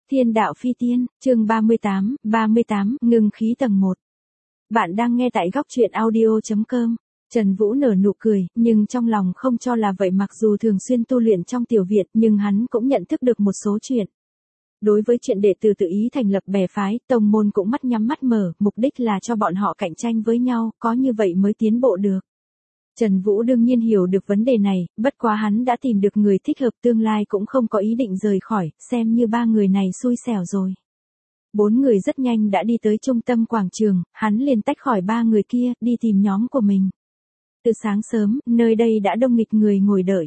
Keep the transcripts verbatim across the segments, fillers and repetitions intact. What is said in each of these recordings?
Thiên đạo phi tiên, chương ba mươi tám, ba mươi tám, ngưng khí tầng một. Bạn đang nghe tại góc truyện audio.com. Trần Vũ nở nụ cười, nhưng trong lòng không cho là vậy, mặc dù thường xuyên tu luyện trong tiểu viện, nhưng hắn cũng nhận thức được một số chuyện. Đối với chuyện đệ tử tự ý thành lập bè phái, tông môn cũng mắt nhắm mắt mở, mục đích là cho bọn họ cạnh tranh với nhau, có như vậy mới tiến bộ được. Trần Vũ đương nhiên hiểu được vấn đề này, bất quá hắn đã tìm được người thích hợp, tương lai cũng không có ý định rời khỏi, xem như ba người này xui xẻo rồi. Bốn người rất nhanh đã đi tới trung tâm quảng trường, hắn liền tách khỏi ba người kia, đi tìm nhóm của mình. Từ sáng sớm, nơi đây đã đông nghịch người ngồi đợi.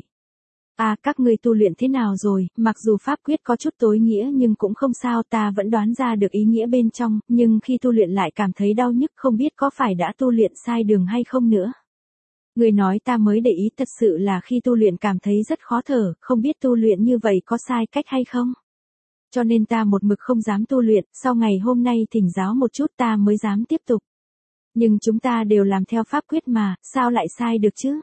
À, các ngươi tu luyện thế nào rồi, mặc dù pháp quyết có chút tối nghĩa nhưng cũng không sao, ta vẫn đoán ra được ý nghĩa bên trong, nhưng khi tu luyện lại cảm thấy đau nhức, không biết có phải đã tu luyện sai đường hay không nữa. Người nói ta mới để ý, thật sự là khi tu luyện cảm thấy rất khó thở, không biết tu luyện như vậy có sai cách hay không. Cho nên ta một mực không dám tu luyện, sau ngày hôm nay thỉnh giáo một chút ta mới dám tiếp tục. Nhưng chúng ta đều làm theo pháp quyết mà, sao lại sai được chứ?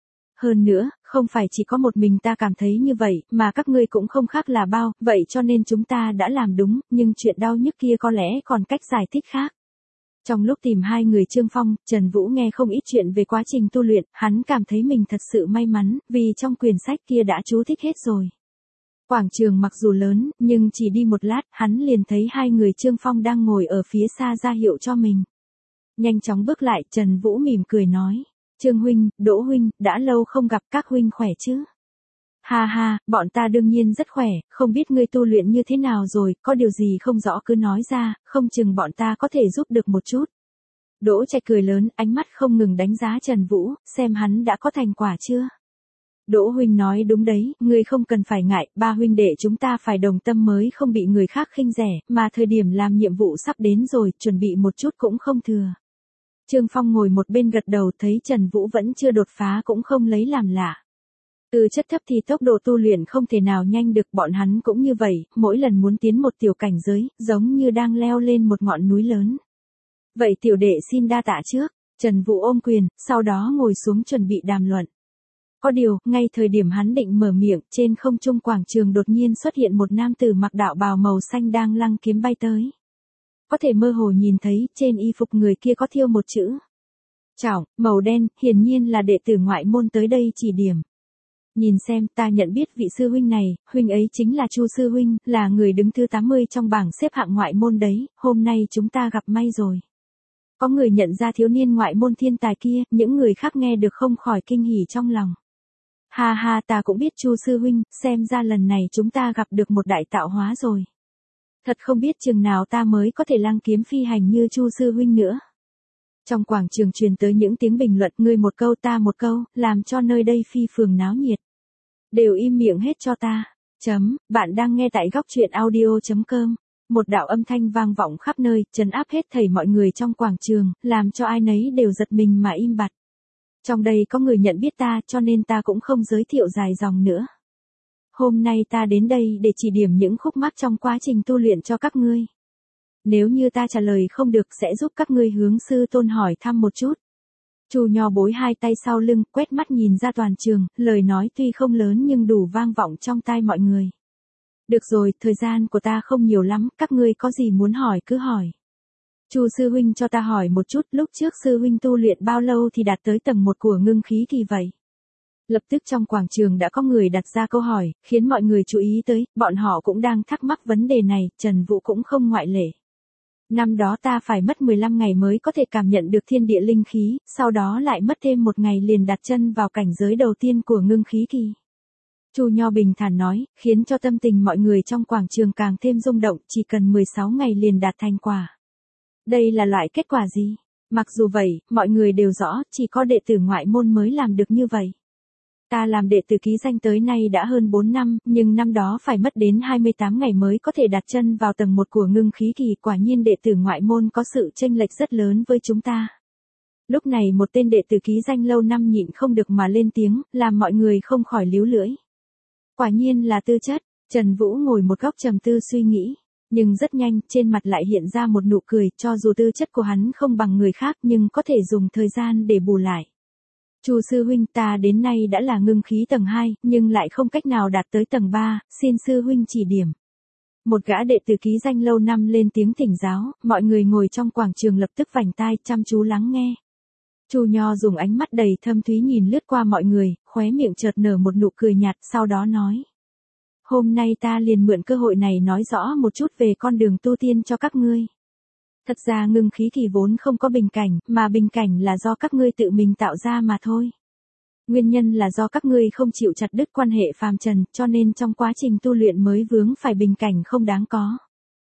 Hơn nữa, không phải chỉ có một mình ta cảm thấy như vậy, mà các ngươi cũng không khác là bao, vậy cho nên chúng ta đã làm đúng, nhưng chuyện đau nhức kia có lẽ còn cách giải thích khác. Trong lúc tìm hai người Trương Phong, Trần Vũ nghe không ít chuyện về quá trình tu luyện, hắn cảm thấy mình thật sự may mắn, vì trong quyển sách kia đã chú thích hết rồi. Quảng trường mặc dù lớn, nhưng chỉ đi một lát, hắn liền thấy hai người Trương Phong đang ngồi ở phía xa ra hiệu cho mình. Nhanh chóng bước lại, Trần Vũ mỉm cười nói, Trương huynh, Đỗ huynh, đã lâu không gặp, các huynh khỏe chứ? Ha ha, bọn ta đương nhiên rất khỏe, không biết ngươi tu luyện như thế nào rồi, có điều gì không rõ cứ nói ra, không chừng bọn ta có thể giúp được một chút. Đỗ Trạch cười lớn, ánh mắt không ngừng đánh giá Trần Vũ, xem hắn đã có thành quả chưa. Đỗ huynh nói đúng đấy, ngươi không cần phải ngại, ba huynh đệ chúng ta phải đồng tâm mới không bị người khác khinh rẻ, mà thời điểm làm nhiệm vụ sắp đến rồi, chuẩn bị một chút cũng không thừa. Trương Phong ngồi một bên gật đầu, thấy Trần Vũ vẫn chưa đột phá cũng không lấy làm lạ. Từ chất thấp thì tốc độ tu luyện không thể nào nhanh được, bọn hắn cũng như vậy, mỗi lần muốn tiến một tiểu cảnh giới, giống như đang leo lên một ngọn núi lớn. Vậy tiểu đệ xin đa tạ trước, Trần Vũ ôm quyền, sau đó ngồi xuống chuẩn bị đàm luận. Có điều, ngay thời điểm hắn định mở miệng, trên không trung quảng trường đột nhiên xuất hiện một nam tử mặc đạo bào màu xanh đang lăng kiếm bay tới. Có thể mơ hồ nhìn thấy, trên y phục người kia có thêu một chữ Trọng, màu đen, hiển nhiên là đệ tử ngoại môn tới đây chỉ điểm. Nhìn xem, ta nhận biết vị sư huynh này, huynh ấy chính là Chu sư huynh, là người đứng thứ tám mươi trong bảng xếp hạng ngoại môn đấy, hôm nay chúng ta gặp may rồi. Có người nhận ra thiếu niên ngoại môn thiên tài kia, những người khác nghe được không khỏi kinh hỉ trong lòng. Ha ha, ta cũng biết Chu sư huynh, xem ra lần này chúng ta gặp được một đại tạo hóa rồi. Thật không biết chừng nào ta mới có thể lăng kiếm phi hành như Chu sư huynh nữa. Trong quảng trường truyền tới những tiếng bình luận, ngươi một câu ta một câu, làm cho nơi đây phi phường náo nhiệt. Đều im miệng hết cho ta. Chấm, bạn đang nghe tại góc truyện audio.com. Một đạo âm thanh vang vọng khắp nơi, trấn áp hết thảy mọi người trong quảng trường, làm cho ai nấy đều giật mình mà im bặt. Trong đây có người nhận biết ta, cho nên ta cũng không giới thiệu dài dòng nữa. Hôm nay ta đến đây để chỉ điểm những khúc mắc trong quá trình tu luyện cho các ngươi. Nếu như ta trả lời không được sẽ giúp các ngươi hướng sư tôn hỏi thăm một chút. Chu Nho bối hai tay sau lưng, quét mắt nhìn ra toàn trường, lời nói tuy không lớn nhưng đủ vang vọng trong tai mọi người. Được rồi, thời gian của ta không nhiều lắm, các ngươi có gì muốn hỏi cứ hỏi. Chu sư huynh cho ta hỏi một chút, lúc trước sư huynh tu luyện bao lâu thì đạt tới tầng một của ngưng khí kỳ vậy? Lập tức trong quảng trường đã có người đặt ra câu hỏi, khiến mọi người chú ý tới, bọn họ cũng đang thắc mắc vấn đề này, Trần Vũ cũng không ngoại lệ. Năm đó ta phải mất mười lăm ngày mới có thể cảm nhận được thiên địa linh khí, sau đó lại mất thêm một ngày liền đặt chân vào cảnh giới đầu tiên của ngưng khí kỳ. Chu Nho bình thản nói, khiến cho tâm tình mọi người trong quảng trường càng thêm rung động, chỉ cần mười sáu ngày liền đạt thành quả. Đây là loại kết quả gì? Mặc dù vậy, mọi người đều rõ, chỉ có đệ tử ngoại môn mới làm được như vậy. Ta làm đệ tử ký danh tới nay đã hơn bốn năm, nhưng năm đó phải mất đến hai mươi tám ngày mới có thể đặt chân vào tầng một của ngưng khí kỳ, quả nhiên đệ tử ngoại môn có sự chênh lệch rất lớn với chúng ta. Lúc này một tên đệ tử ký danh lâu năm nhịn không được mà lên tiếng, làm mọi người không khỏi líu lưỡi. Quả nhiên là tư chất, Trần Vũ ngồi một góc trầm tư suy nghĩ, nhưng rất nhanh, trên mặt lại hiện ra một nụ cười, cho dù tư chất của hắn không bằng người khác nhưng có thể dùng thời gian để bù lại. Chu sư huynh, ta đến nay đã là ngưng khí tầng hai, nhưng lại không cách nào đạt tới tầng ba, xin sư huynh chỉ điểm. Một gã đệ tử ký danh lâu năm lên tiếng thỉnh giáo, mọi người ngồi trong quảng trường lập tức vành tai chăm chú lắng nghe. Chu Nho dùng ánh mắt đầy thâm thúy nhìn lướt qua mọi người, khóe miệng chợt nở một nụ cười nhạt, sau đó nói. Hôm nay ta liền mượn cơ hội này nói rõ một chút về con đường tu tiên cho các ngươi. Thật ra ngưng khí thì vốn không có bình cảnh, mà bình cảnh là do các ngươi tự mình tạo ra mà thôi. Nguyên nhân là do các ngươi không chịu chặt đứt quan hệ phàm trần, cho nên trong quá trình tu luyện mới vướng phải bình cảnh không đáng có.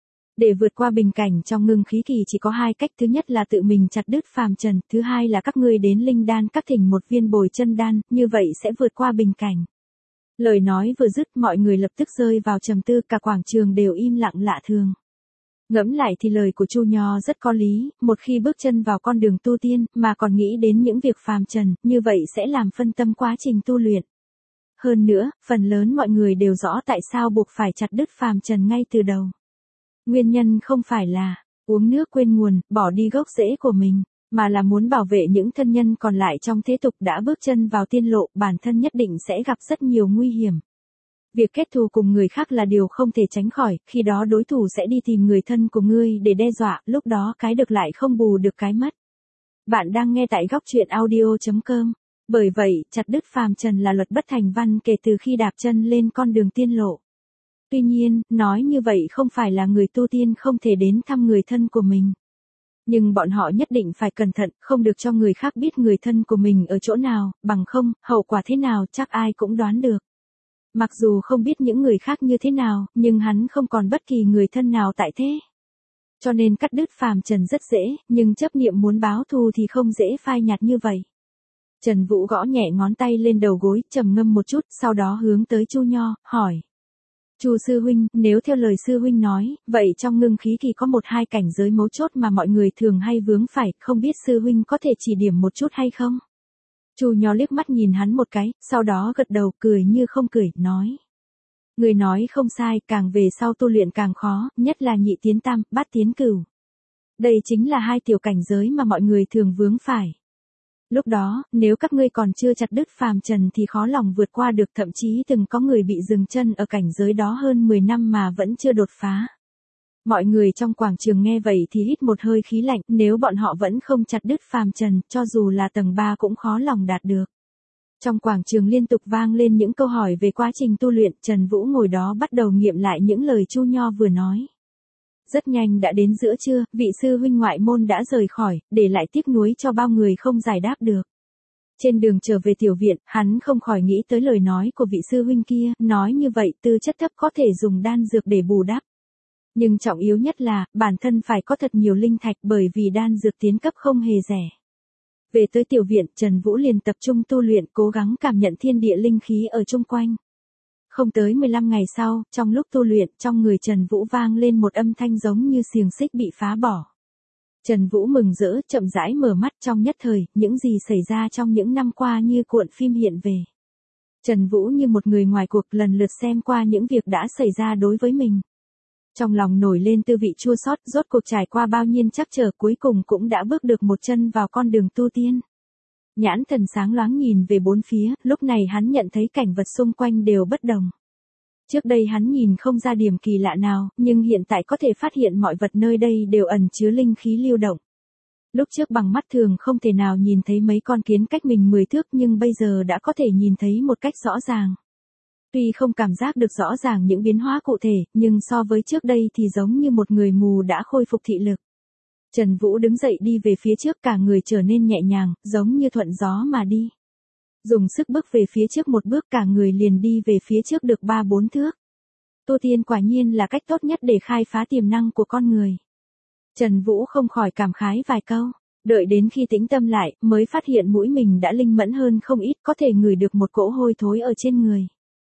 Để vượt qua bình cảnh trong ngưng khí kỳ chỉ có hai cách, thứ nhất là tự mình chặt đứt phàm trần, thứ hai là các ngươi đến linh đan các thỉnh một viên bồi chân đan, như vậy sẽ vượt qua bình cảnh. Lời nói vừa dứt mọi người lập tức rơi vào trầm tư, cả quảng trường đều im lặng lạ thường. Ngẫm lại thì lời của Chu Nho rất có lý, một khi bước chân vào con đường tu tiên mà còn nghĩ đến những việc phàm trần, như vậy sẽ làm phân tâm quá trình tu luyện. Hơn nữa, phần lớn mọi người đều rõ tại sao buộc phải chặt đứt phàm trần ngay từ đầu. Nguyên nhân không phải là uống nước quên nguồn, bỏ đi gốc rễ của mình, mà là muốn bảo vệ những thân nhân còn lại trong thế tục đã bước chân vào tiên lộ, bản thân nhất định sẽ gặp rất nhiều nguy hiểm. Việc kết thù cùng người khác là điều không thể tránh khỏi, khi đó đối thủ sẽ đi tìm người thân của ngươi để đe dọa, lúc đó cái được lại không bù được cái mất. Bạn đang nghe tại góc truyện audio chấm com. Bởi vậy, chặt đứt phàm trần là luật bất thành văn kể từ khi đạp chân lên con đường tiên lộ. Tuy nhiên, nói như vậy không phải là người tu tiên không thể đến thăm người thân của mình. Nhưng bọn họ nhất định phải cẩn thận, không được cho người khác biết người thân của mình ở chỗ nào, bằng không, hậu quả thế nào chắc ai cũng đoán được. Mặc dù không biết những người khác như thế nào, nhưng hắn không còn bất kỳ người thân nào tại thế. Cho nên cắt đứt phàm trần rất dễ, nhưng chấp niệm muốn báo thù thì không dễ phai nhạt như vậy. Trần Vũ gõ nhẹ ngón tay lên đầu gối, trầm ngâm một chút, sau đó hướng tới Chu Nho, hỏi. Chu sư huynh, nếu theo lời sư huynh nói, vậy trong ngưng khí kỳ có một hai cảnh giới mấu chốt mà mọi người thường hay vướng phải, không biết sư huynh có thể chỉ điểm một chút hay không? Chu Nho liếc mắt nhìn hắn một cái, sau đó gật đầu cười như không cười, nói. Người nói không sai, càng về sau tu luyện càng khó, nhất là nhị tiến tam, bát tiến cửu. Đây chính là hai tiểu cảnh giới mà mọi người thường vướng phải. Lúc đó, nếu các ngươi còn chưa chặt đứt phàm trần thì khó lòng vượt qua được, thậm chí từng có người bị dừng chân ở cảnh giới đó hơn mười năm mà vẫn chưa đột phá. Mọi người trong quảng trường nghe vậy thì hít một hơi khí lạnh, nếu bọn họ vẫn không chặt đứt phàm trần, cho dù là tầng ba cũng khó lòng đạt được. Trong quảng trường liên tục vang lên những câu hỏi về quá trình tu luyện, Trần Vũ ngồi đó bắt đầu nghiệm lại những lời Chu Nho vừa nói. Rất nhanh đã đến giữa trưa, vị sư huynh ngoại môn đã rời khỏi, để lại tiếc nuối cho bao người không giải đáp được. Trên đường trở về tiểu viện, hắn không khỏi nghĩ tới lời nói của vị sư huynh kia, nói như vậy tư chất thấp có thể dùng đan dược để bù đắp. Nhưng trọng yếu nhất là, bản thân phải có thật nhiều linh thạch bởi vì đan dược tiến cấp không hề rẻ. Về tới tiểu viện, Trần Vũ liền tập trung tu luyện, cố gắng cảm nhận thiên địa linh khí ở chung quanh. Không tới mười lăm ngày sau, trong lúc tu luyện, trong người Trần Vũ vang lên một âm thanh giống như xiềng xích bị phá bỏ. Trần Vũ mừng rỡ, chậm rãi mở mắt, trong nhất thời, những gì xảy ra trong những năm qua như cuộn phim hiện về. Trần Vũ như một người ngoài cuộc lần lượt xem qua những việc đã xảy ra đối với mình. Trong lòng nổi lên tư vị chua xót, rốt cuộc trải qua bao nhiêu trắc trở cuối cùng cũng đã bước được một chân vào con đường tu tiên. Nhãn thần sáng loáng nhìn về bốn phía, lúc này hắn nhận thấy cảnh vật xung quanh đều bất đồng. Trước đây hắn nhìn không ra điểm kỳ lạ nào, nhưng hiện tại có thể phát hiện mọi vật nơi đây đều ẩn chứa linh khí lưu động. Lúc trước bằng mắt thường không thể nào nhìn thấy mấy con kiến cách mình mười thước, nhưng bây giờ đã có thể nhìn thấy một cách rõ ràng. Tuy không cảm giác được rõ ràng những biến hóa cụ thể, nhưng so với trước đây thì giống như một người mù đã khôi phục thị lực. Trần Vũ đứng dậy đi về phía trước, cả người trở nên nhẹ nhàng, giống như thuận gió mà đi. Dùng sức bước về phía trước một bước, cả người liền đi về phía trước được ba bốn thước. Tu tiên quả nhiên là cách tốt nhất để khai phá tiềm năng của con người. Trần Vũ không khỏi cảm khái vài câu, đợi đến khi tĩnh tâm lại, mới phát hiện mũi mình đã linh mẫn hơn không ít, có thể ngửi được một cỗ hôi thối ở trên người.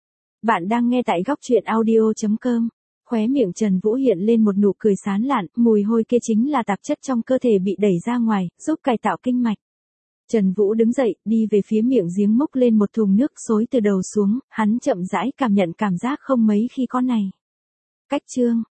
Bạn đang nghe tại góc truyện audio chấm com. Khóe miệng Trần Vũ hiện lên một nụ cười sán lạn, mùi hôi kia chính là tạp chất trong cơ thể bị đẩy ra ngoài, giúp cải tạo kinh mạch. Trần Vũ đứng dậy, đi về phía miệng giếng múc lên một thùng nước xối từ đầu xuống, hắn chậm rãi cảm nhận cảm giác không mấy khi có này. Cách chương